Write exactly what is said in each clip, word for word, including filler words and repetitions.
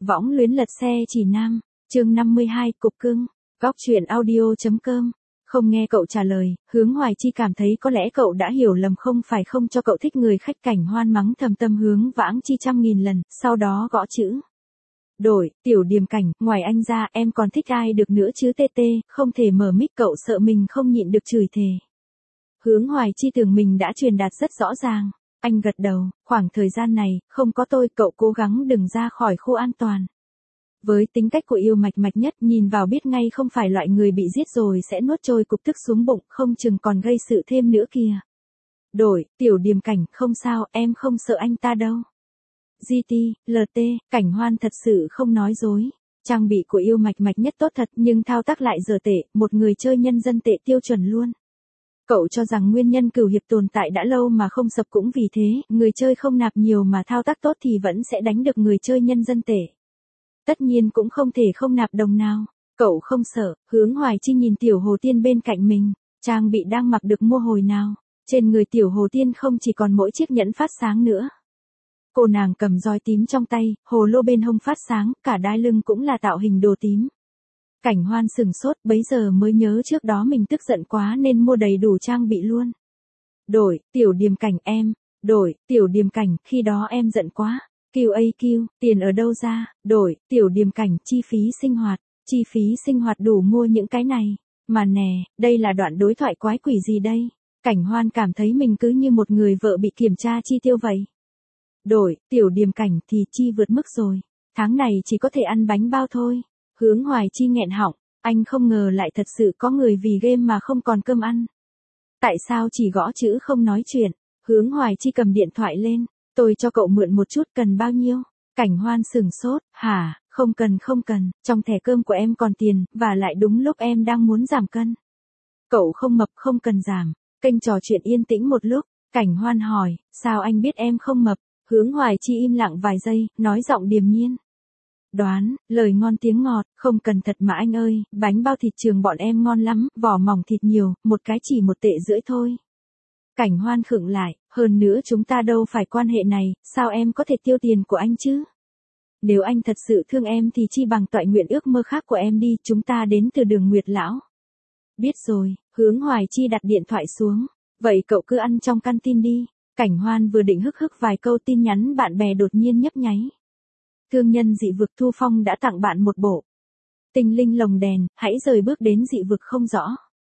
Võng luyến lật xe chỉ nam, chương năm mươi hai, cục cưng, góc truyện audio.com. Không nghe cậu trả lời, Hướng Hoài Chi cảm thấy có lẽ cậu đã hiểu lầm không phải không cho cậu thích người khách. Cảnh Hoan mắng thầm Tâm Hướng Vãng Chi trăm nghìn lần, sau đó gõ chữ. Đổi, Tiểu Điềm Cảnh, ngoài anh ra em còn thích ai được nữa chứ tê tê, không thể mở mic cậu sợ mình không nhịn được chửi thề. Hướng Hoài Chi tưởng mình đã truyền đạt rất rõ ràng. Anh gật đầu, khoảng thời gian này, không có tôi cậu cố gắng đừng ra khỏi khu an toàn. Với tính cách của Yêu Mạch Mạch Nhất nhìn vào biết ngay không phải loại người bị giết rồi sẽ nuốt trôi cục tức xuống bụng, không chừng còn gây sự thêm nữa kìa. Đổi, Tiểu Điềm Cảnh, không sao, em không sợ anh ta đâu. giê tê, lờ tê, Cảnh Hoan thật sự không nói dối. Trang bị của Yêu Mạch Mạch Nhất tốt thật nhưng thao tác lại dở tệ, một người chơi nhân dân tệ tiêu chuẩn luôn. Cậu cho rằng nguyên nhân cửu hiệp tồn tại đã lâu mà không sập cũng vì thế, người chơi không nạp nhiều mà thao tác tốt thì vẫn sẽ đánh được người chơi nhân dân tệ. Tất nhiên cũng không thể không nạp đồng nào. Cậu không sợ. Hướng Hoài Chi nhìn Tiểu Hồ Tiên bên cạnh mình. Trang bị đang mặc được mua hồi nào. Trên người Tiểu Hồ Tiên không chỉ còn mỗi chiếc nhẫn phát sáng nữa. Cô nàng cầm roi tím trong tay, hồ lô bên hông phát sáng, cả đai lưng cũng là tạo hình đồ tím. Cảnh Hoan sừng sốt, bấy giờ mới nhớ trước đó mình tức giận quá nên mua đầy đủ trang bị luôn. Đổi, Tiểu Điềm Cảnh em. Đổi, Tiểu Điềm Cảnh, khi đó em giận quá. quy a quy, tiền ở đâu ra? Đổi, Tiểu Điềm Cảnh, chi phí sinh hoạt. Chi phí sinh hoạt đủ mua những cái này. Mà nè, đây là đoạn đối thoại quái quỷ gì đây? Cảnh Hoan cảm thấy mình cứ như một người vợ bị kiểm tra chi tiêu vậy. Đổi, Tiểu Điềm Cảnh thì chi vượt mức rồi. Tháng này chỉ có thể ăn bánh bao thôi. Hướng Hoài Chi nghẹn họng, anh không ngờ lại thật sự có người vì game mà không còn cơm ăn. Tại sao chỉ gõ chữ không nói chuyện? Hướng Hoài Chi cầm điện thoại lên, tôi cho cậu mượn một chút, cần bao nhiêu? Cảnh Hoan sừng sốt, hả, không cần không cần, trong thẻ cơm của em còn tiền, và lại đúng lúc em đang muốn giảm cân. Cậu không mập không cần giảm, kênh trò chuyện yên tĩnh một lúc, Cảnh Hoan hỏi, sao anh biết em không mập? Hướng Hoài Chi im lặng vài giây, nói giọng điềm nhiên. Đoán, lời ngon tiếng ngọt, không cần thật mà anh ơi, bánh bao thịt trường bọn em ngon lắm, vỏ mỏng thịt nhiều, một cái chỉ một tệ rưỡi thôi. Cảnh Hoan khựng lại, hơn nữa chúng ta đâu phải quan hệ này, sao em có thể tiêu tiền của anh chứ? Nếu anh thật sự thương em thì chi bằng toại nguyện ước mơ khác của em đi, chúng ta đến từ đường Nguyệt Lão. Biết rồi, Hướng Hoài Chi đặt điện thoại xuống, vậy cậu cứ ăn trong canteen đi. Cảnh Hoan vừa định hức hức vài câu tin nhắn bạn bè đột nhiên nhấp nháy. Thương nhân dị vực Thu Phong đã tặng bạn một bộ Tinh Linh Lồng Đèn, hãy rời bước đến dị vực không rõ.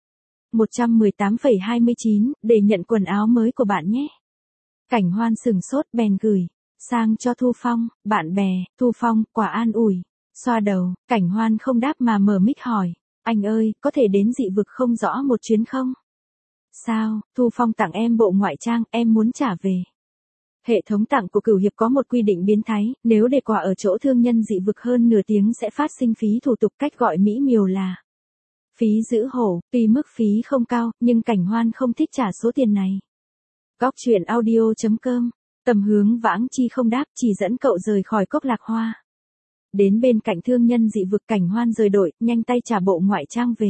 một trăm mười tám phẩy hai mươi chín, để nhận quần áo mới của bạn nhé. Cảnh Hoan sừng sốt bèn gửi sang cho Thu Phong, bạn bè, Thu Phong, quả an ủi. Xoa đầu, Cảnh Hoan không đáp mà mở mic hỏi, anh ơi, có thể đến dị vực không rõ một chuyến không? Sao, Thu Phong tặng em bộ ngoại trang, em muốn trả về. Hệ thống tặng của Cửu Hiệp có một quy định biến thái, nếu để quà ở chỗ thương nhân dị vực hơn nửa tiếng sẽ phát sinh phí thủ tục, cách gọi mỹ miều là phí giữ hổ. Tuy mức phí không cao, nhưng Cảnh Hoan không thích trả số tiền này. Góc truyện audio.com. Tầm Hướng Vãng Chi không đáp, chỉ dẫn cậu rời khỏi Cốc Lạc Hoa. Đến bên cạnh thương nhân dị vực, Cảnh Hoan rời đội, nhanh tay trả bộ ngoại trang về.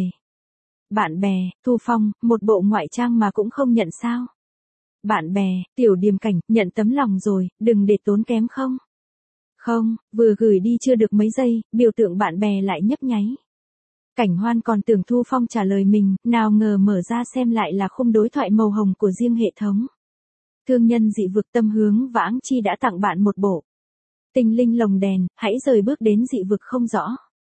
Bạn bè, Thu Phong, một bộ ngoại trang mà cũng không nhận sao? Bạn bè, Tiểu Điềm Cảnh, nhận tấm lòng rồi, đừng để tốn kém không? Không, vừa gửi đi chưa được mấy giây, biểu tượng bạn bè lại nhấp nháy. Cảnh Hoan còn tưởng Thu Phong trả lời mình, nào ngờ mở ra xem lại là khung đối thoại màu hồng của riêng hệ thống. Thương nhân dị vực Tâm Hướng Vãng Chi đã tặng bạn một bộ Tinh Linh Lồng Đèn, hãy rời bước đến dị vực không rõ.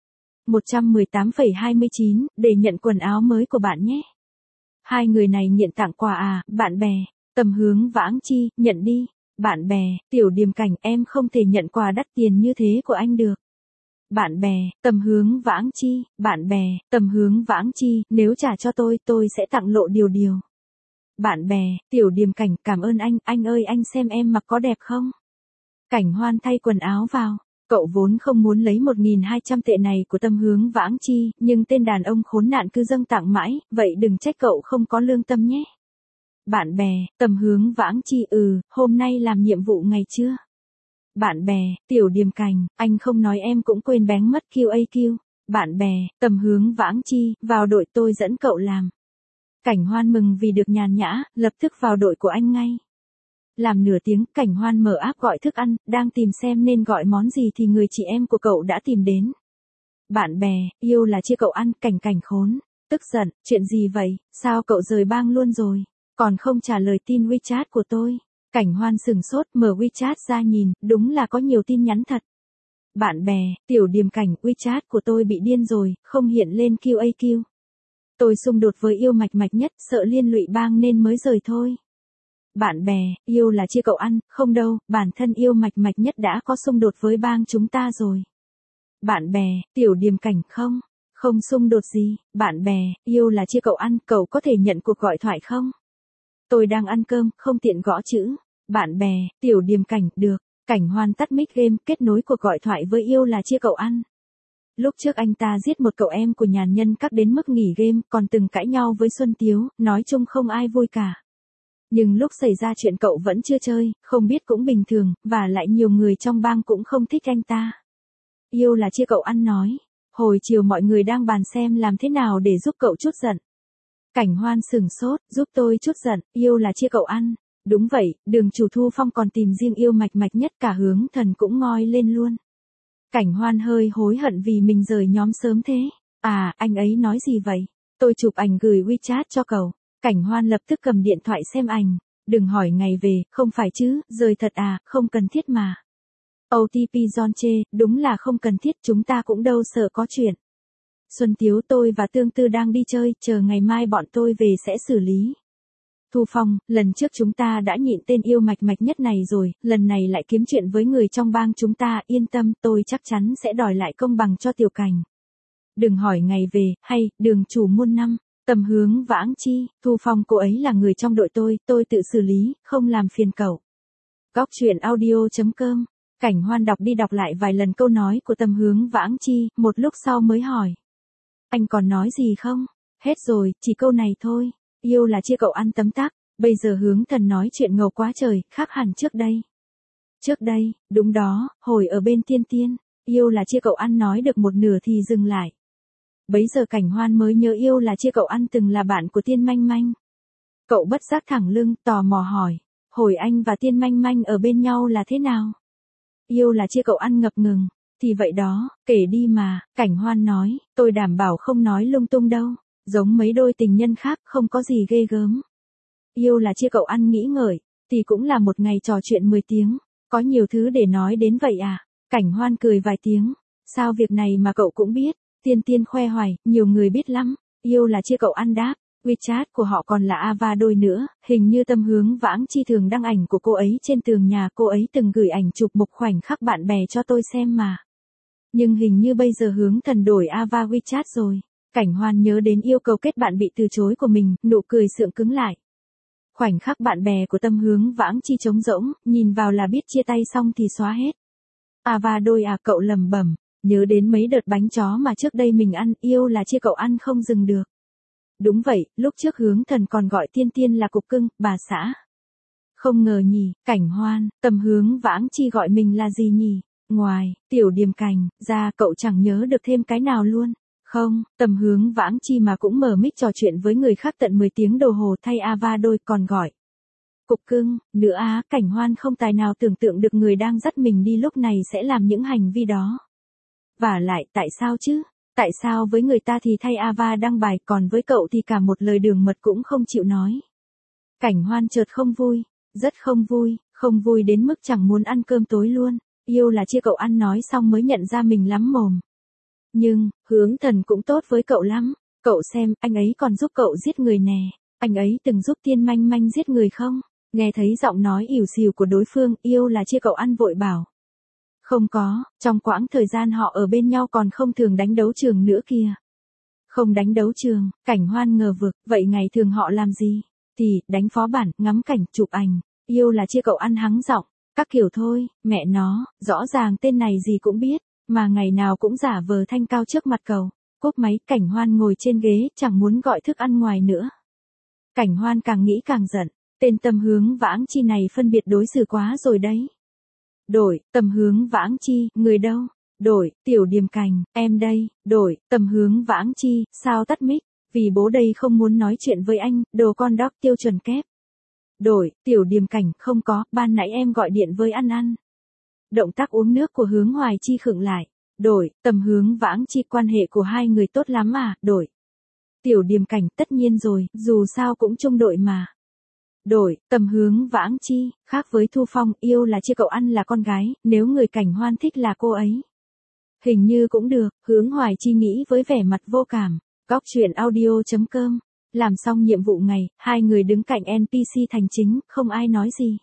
một trăm mười tám phẩy hai mươi chín, để nhận quần áo mới của bạn nhé. Hai người này nhận tặng quà à, bạn bè. Tầm Hướng Vãng Chi, nhận đi. Bạn bè, Tiểu Điềm Cảnh, em không thể nhận quà đắt tiền như thế của anh được. Bạn bè, Tầm Hướng Vãng Chi, bạn bè, Tầm Hướng Vãng Chi, nếu trả cho tôi, tôi sẽ tặng lộ điều điều. Bạn bè, Tiểu Điềm Cảnh, cảm ơn anh, anh ơi anh xem em mặc có đẹp không? Cảnh Hoan thay quần áo vào. Cậu vốn không muốn lấy một nghìn hai trăm tệ này của Tâm Hướng Vãng Chi, nhưng tên đàn ông khốn nạn cứ dâng tặng mãi, vậy đừng trách cậu không có lương tâm nhé. Bạn bè, Tầm Hướng Vãng Chi, ừ, hôm nay làm nhiệm vụ ngày chưa? Bạn bè, Tiểu Điềm Cảnh, anh không nói em cũng quên bén mất quy a quy. Bạn bè, Tầm Hướng Vãng Chi, vào đội tôi dẫn cậu làm. Cảnh Hoan mừng vì được nhàn nhã, lập tức vào đội của anh ngay. Làm nửa tiếng, Cảnh Hoan mở app gọi thức ăn, đang tìm xem nên gọi món gì thì người chị em của cậu đã tìm đến. Bạn bè, yêu là chia cậu ăn, Cảnh Cảnh khốn. Tức giận, chuyện gì vậy, sao cậu rời bang luôn rồi, còn không trả lời tin WeChat của tôi. Cảnh Hoan sửng sốt, mở WeChat ra nhìn, đúng là có nhiều tin nhắn thật. Bạn bè, Tiểu Điềm Cảnh, WeChat của tôi bị điên rồi, không hiện lên quy a quy. Tôi xung đột với yêu mạch mạch nhất, sợ liên lụy bang nên mới rời thôi. Bạn bè, yêu là chia cậu ăn, không đâu, bản thân yêu mạch mạch nhất đã có xung đột với bang chúng ta rồi. Bạn bè, Tiểu Điềm Cảnh không, không xung đột gì, bạn bè, yêu là chia cậu ăn, cậu có thể nhận cuộc gọi thoại không? Tôi đang ăn cơm, không tiện gõ chữ. Bạn bè, Tiểu Điềm Cảnh, được. Cảnh Hoan tắt mic game, kết nối cuộc gọi thoại với yêu là chia cậu ăn. Lúc trước anh ta giết một cậu em của nhàn nhân các đến mức nghỉ game, còn từng cãi nhau với Xuân Tiếu, nói chung không ai vui cả. Nhưng lúc xảy ra chuyện cậu vẫn chưa chơi, không biết cũng bình thường, và lại nhiều người trong bang cũng không thích anh ta. Yêu là chia cậu ăn nói. Hồi chiều mọi người đang bàn xem làm thế nào để giúp cậu chút giận. Cảnh Hoan sửng sốt, giúp tôi chút giận, yêu là chia cậu ăn. Đúng vậy, Đường Chủ Thu Phong còn tìm riêng yêu mạch mạch nhất, cả Hướng Thần cũng ngoi lên luôn. Cảnh Hoan hơi hối hận vì mình rời nhóm sớm thế. À, anh ấy nói gì vậy? Tôi chụp ảnh gửi WeChat cho cậu. Cảnh Hoan lập tức cầm điện thoại xem ảnh. Đừng hỏi ngày về, không phải chứ, rời thật à, không cần thiết mà. ô tê pê John chê, đúng là không cần thiết, chúng ta cũng đâu sợ có chuyện. Xuân Tiếu, tôi và Tương Tư đang đi chơi, chờ ngày mai bọn tôi về sẽ xử lý. Thu Phong, lần trước chúng ta đã nhịn tên yêu mạch mạch nhất này rồi, lần này lại kiếm chuyện với người trong bang chúng ta, yên tâm, tôi chắc chắn sẽ đòi lại công bằng cho Tiểu Cảnh. Đừng hỏi ngày về, hay, Đường Chủ muôn năm, Tầm Hướng Vãng Chi, Thu Phong, cô ấy là người trong đội tôi, tôi tự xử lý, không làm phiền cậu. Góc truyện audio chấm com. Cảnh Hoan đọc đi đọc lại vài lần câu nói của Tầm Hướng Vãng Chi, một lúc sau mới hỏi. Anh còn nói gì không? Hết rồi, chỉ câu này thôi. Yêu là chia cậu ăn tấm tắc, bây giờ Hướng Thần nói chuyện ngầu quá trời, khác hẳn trước đây. Trước đây, đúng đó, hồi ở bên Tiên Tiên, yêu là chia cậu ăn nói được một nửa thì dừng lại. Bấy giờ Cảnh Hoan mới nhớ yêu là chia cậu ăn từng là bạn của Tiên Manh Manh. Cậu bất giác thẳng lưng, tò mò hỏi, hồi anh và Tiên Manh Manh ở bên nhau là thế nào? Yêu là chia cậu ăn ngập ngừng, thì vậy đó, kể đi mà, Cảnh Hoan nói, tôi đảm bảo không nói lung tung đâu, giống mấy đôi tình nhân khác, không có gì ghê gớm. Yêu là chia cậu ăn nghĩ ngợi, thì cũng là một ngày trò chuyện mười tiếng, có nhiều thứ để nói đến vậy à? Cảnh Hoan cười vài tiếng, sao việc này mà cậu cũng biết? Tiên Tiên khoe hoài, nhiều người biết lắm. Yêu là chia cậu ăn đáp, WeChat của họ còn là Ava đôi nữa, hình như Tâm Hướng Vãng Chi thường đăng ảnh của cô ấy trên tường nhà, cô ấy từng gửi ảnh chụp một khoảnh khắc bạn bè cho tôi xem mà. Nhưng hình như bây giờ Hướng Thần đổi Ava WeChat rồi. Cảnh Hoan nhớ đến yêu cầu kết bạn bị từ chối của mình, nụ cười sượng cứng lại. Khoảnh khắc bạn bè của Tâm Hướng Vãng Chi trống rỗng, nhìn vào là biết chia tay xong thì xóa hết. Ava đôi à, cậu lầm bẩm, nhớ đến mấy đợt bánh chó mà trước đây mình ăn, yêu là chia cậu ăn không dừng được. Đúng vậy, lúc trước Hướng Thần còn gọi Tiên Tiên là cục cưng, bà xã. Không ngờ nhỉ, Cảnh Hoan, Tâm Hướng Vãng Chi gọi mình là gì nhỉ? Ngoài, Tiểu Điềm Cảnh, ra cậu chẳng nhớ được thêm cái nào luôn. Không, Tầm Hướng Vãng Chi mà cũng mở mic trò chuyện với người khác tận mười tiếng đồng hồ thay Ava đôi còn gọi. Cục cưng, nữa á, Cảnh Hoan không tài nào tưởng tượng được người đang dắt mình đi lúc này sẽ làm những hành vi đó. Và lại, tại sao chứ? Tại sao với người ta thì thay Ava đăng bài, còn với cậu thì cả một lời đường mật cũng không chịu nói. Cảnh Hoan chợt không vui, rất không vui, không vui đến mức chẳng muốn ăn cơm tối luôn. Yêu là chia cậu ăn nói xong mới nhận ra mình lắm mồm. Nhưng, Hướng Thần cũng tốt với cậu lắm. Cậu xem, anh ấy còn giúp cậu giết người nè. Anh ấy từng giúp Tiên Manh Manh giết người không? Nghe thấy giọng nói ỉu xìu của đối phương, yêu là chia cậu ăn vội bảo. Không có, trong quãng thời gian họ ở bên nhau còn không thường đánh đấu trường nữa kìa. Không đánh đấu trường, Cảnh Hoan ngờ vực, vậy ngày thường họ làm gì? Thì, đánh phó bản, ngắm cảnh, chụp ảnh. Yêu là chia cậu ăn hắng giọng. Các kiểu thôi, mẹ nó, rõ ràng tên này gì cũng biết, mà ngày nào cũng giả vờ thanh cao trước mặt cậu. Cúp máy, Cảnh Hoan ngồi trên ghế, chẳng muốn gọi thức ăn ngoài nữa. Cảnh Hoan càng nghĩ càng giận, tên Tâm Hướng Vãng Chi này phân biệt đối xử quá rồi đấy. Đổi, Tầm Hướng Vãng Chi, người đâu? Đổi, Tiểu Điềm Cảnh, em đây. Đổi, Tầm Hướng Vãng Chi, sao tắt mic? Vì bố đây không muốn nói chuyện với anh, đồ con đóc tiêu chuẩn kép. Đổi, Tiểu Điềm Cảnh, không có, ban nãy em gọi điện với Ăn Ăn. Động tác uống nước của Hướng Hoài Chi khựng lại. Đổi, Tầm Hướng Vãng Chi, quan hệ của hai người tốt lắm à, đổi. Tiểu Điềm Cảnh, tất nhiên rồi, dù sao cũng chung đội mà. Đổi, Tầm Hướng Vãng Chi, khác với Thu Phong, yêu là chia cậu ăn là con gái, nếu người Cảnh Hoan thích là cô ấy. Hình như cũng được, Hướng Hoài Chi nghĩ với vẻ mặt vô cảm. Góc truyện audio.com. Làm xong nhiệm vụ ngày, hai người đứng cạnh en pê xê thành chính, không ai nói gì.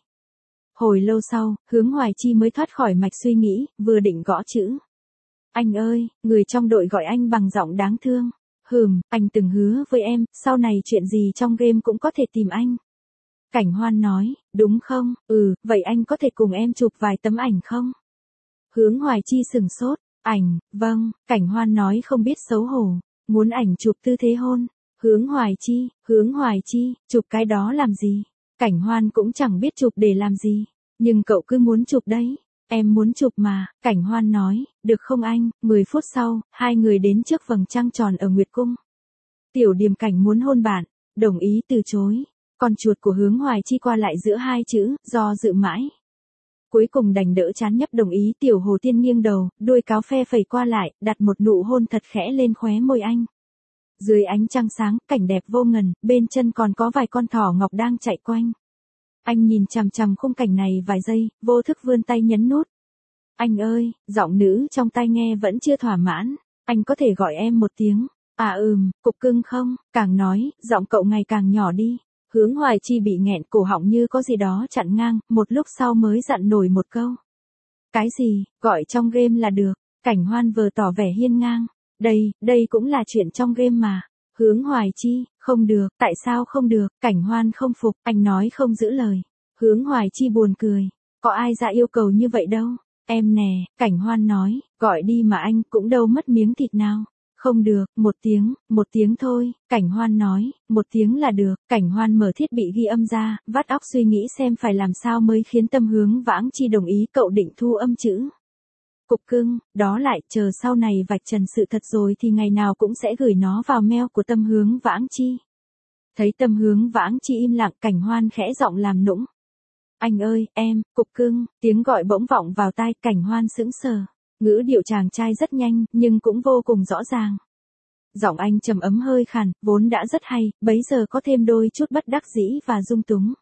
Hồi lâu sau, Hướng Hoài Chi mới thoát khỏi mạch suy nghĩ, vừa định gõ chữ. Anh ơi, người trong đội gọi anh bằng giọng đáng thương. Hừm, anh từng hứa với em, sau này chuyện gì trong game cũng có thể tìm anh. Cảnh Hoan nói, đúng không, ừ, vậy anh có thể cùng em chụp vài tấm ảnh không? Hướng Hoài Chi sừng sốt, ảnh, vâng, Cảnh Hoan nói không biết xấu hổ, muốn ảnh chụp tư thế hôn. Hướng Hoài Chi, Hướng Hoài Chi, chụp cái đó làm gì? Cảnh Hoan cũng chẳng biết chụp để làm gì, nhưng cậu cứ muốn chụp đấy. Em muốn chụp mà, Cảnh Hoan nói, được không anh? mười phút sau, hai người đến trước vầng trăng tròn ở Nguyệt Cung. Tiểu Điềm Cảnh muốn hôn bạn, đồng ý từ chối. Con chuột của Hướng Hoài Chi qua lại giữa hai chữ, do dự mãi. Cuối cùng đành đỡ chán nhấp đồng ý. Tiểu Hồ Tiên nghiêng đầu, đuôi cáo phe phẩy qua lại, đặt một nụ hôn thật khẽ lên khóe môi anh. Dưới ánh trăng sáng, cảnh đẹp vô ngần, bên chân còn có vài con thỏ ngọc đang chạy quanh. Anh nhìn chằm chằm khung cảnh này vài giây, vô thức vươn tay nhấn nút. Anh ơi, giọng nữ trong tai nghe vẫn chưa thỏa mãn, anh có thể gọi em một tiếng. À ừm, cục cưng không, càng nói, giọng cậu ngày càng nhỏ đi. Hướng Hoài Chi bị nghẹn cổ họng như có gì đó chặn ngang, một lúc sau mới dặn nổi một câu. Cái gì, gọi trong game là được. Cảnh Hoan vừa tỏ vẻ hiên ngang. Đây, đây cũng là chuyện trong game mà. Hướng Hoài Chi, không được, tại sao không được? Cảnh Hoan không phục, anh nói không giữ lời. Hướng Hoài Chi buồn cười. Có ai ra yêu cầu như vậy đâu. Em nè, Cảnh Hoan nói, gọi đi mà anh cũng đâu mất miếng thịt nào. Không được, một tiếng, một tiếng thôi, Cảnh Hoan nói, một tiếng là được. Cảnh Hoan mở thiết bị ghi âm ra, vắt óc suy nghĩ xem phải làm sao mới khiến Tâm Hướng Vãng Chi đồng ý. Cậu định thu âm chữ. Cục cưng, đó lại, chờ sau này vạch trần sự thật rồi thì ngày nào cũng sẽ gửi nó vào mail của Tâm Hướng Vãng Chi. Thấy Tâm Hướng Vãng Chi im lặng, Cảnh Hoan khẽ giọng làm nũng. Anh ơi, em, cục cưng, tiếng gọi bỗng vọng vào tai. Cảnh Hoan sững sờ. Ngữ điệu chàng trai rất nhanh, nhưng cũng vô cùng rõ ràng. Giọng anh trầm ấm hơi khàn, vốn đã rất hay, bấy giờ có thêm đôi chút bất đắc dĩ và rung túng.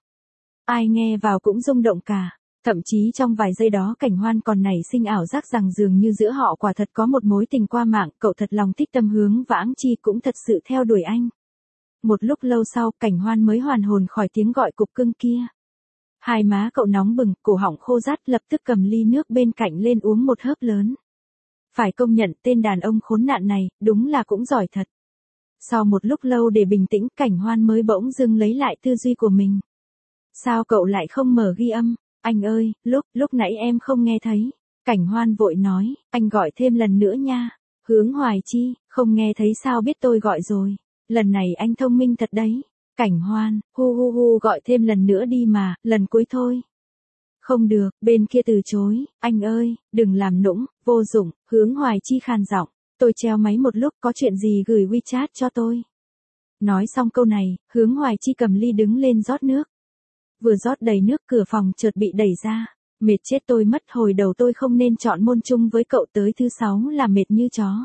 Ai nghe vào cũng rung động cả. Thậm chí trong vài giây đó Cảnh Hoan còn nảy sinh ảo giác rằng dường như giữa họ quả thật có một mối tình qua mạng, cậu thật lòng thích Tâm Hướng Vãng Chi cũng thật sự theo đuổi anh. Một lúc lâu sau, Cảnh Hoan mới hoàn hồn khỏi tiếng gọi cục cưng kia. Hai má cậu nóng bừng, cổ họng khô rát, lập tức cầm ly nước bên cạnh lên uống một hớp lớn. Phải công nhận tên đàn ông khốn nạn này, đúng là cũng giỏi thật. Sau một lúc lâu để bình tĩnh, Cảnh Hoan mới bỗng dưng lấy lại tư duy của mình. Sao cậu lại không mở ghi âm? Anh ơi, lúc, lúc nãy em không nghe thấy. Cảnh Hoan vội nói, anh gọi thêm lần nữa nha. Hướng Hoài Chi, không nghe thấy sao biết tôi gọi rồi. Lần này anh thông minh thật đấy. Cảnh Hoan, hu hu hu gọi thêm lần nữa đi mà, lần cuối thôi. Không được, bên kia từ chối, anh ơi, đừng làm nũng, vô dụng. Hướng Hoài Chi khàn giọng, tôi treo máy một lúc, có chuyện gì gửi WeChat cho tôi. Nói xong câu này, Hướng Hoài Chi cầm ly đứng lên rót nước. Vừa rót đầy nước, cửa phòng chợt bị đẩy ra. Mệt chết tôi mất, hồi đầu tôi không nên chọn môn chung với cậu, tới thứ sáu là mệt như chó.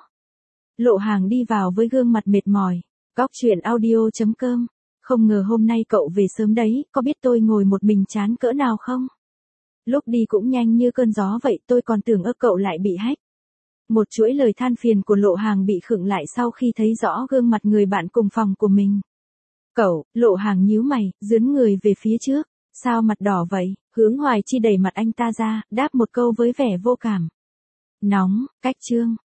Lộ Hàng đi vào với gương mặt mệt mỏi. Góc truyện audio.com. Không ngờ hôm nay cậu về sớm đấy, có biết tôi ngồi một mình chán cỡ nào không? Lúc đi cũng nhanh như cơn gió vậy, tôi còn tưởng ơ cậu lại bị hack. Một chuỗi lời than phiền của Lộ Hàng bị khựng lại sau khi thấy rõ gương mặt người bạn cùng phòng của mình. Cậu, Lộ Hàng nhíu mày, dướn người về phía trước. Sao mặt đỏ vậy? Hướng Hoài Chi đẩy mặt anh ta ra, đáp một câu với vẻ vô cảm. Nóng, cách chương.